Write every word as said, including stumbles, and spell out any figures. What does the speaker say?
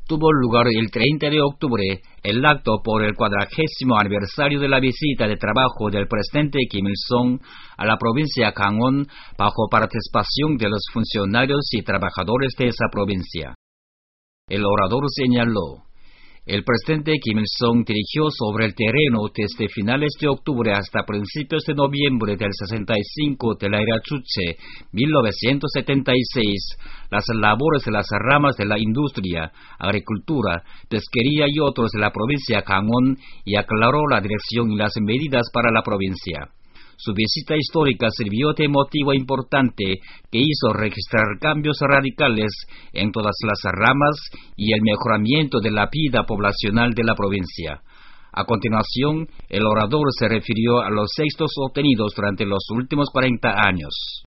tuvo lugar el treinta de octubre el acto por el cuadragésimo aniversario de la visita de trabajo del presidente Kim Il-sung a la provincia Gangwon bajo participación de los funcionarios y trabajadores de esa provincia. El orador señaló: el presidente Kim Il-sung dirigió sobre el terreno desde finales de octubre hasta principios de noviembre del sesenta y cinco de la era Chuche, mil novecientos setenta y seis, las labores de las ramas de la industria, agricultura, pesquería y otros de la provincia Gangwon y aclaró la dirección y las medidas para la provincia. Su visita histórica sirvió de motivo importante que hizo registrar cambios radicales en todas las ramas y el mejoramiento de la vida poblacional de la provincia. A continuación, el orador se refirió a los éxitos obtenidos durante los últimos cuarenta años.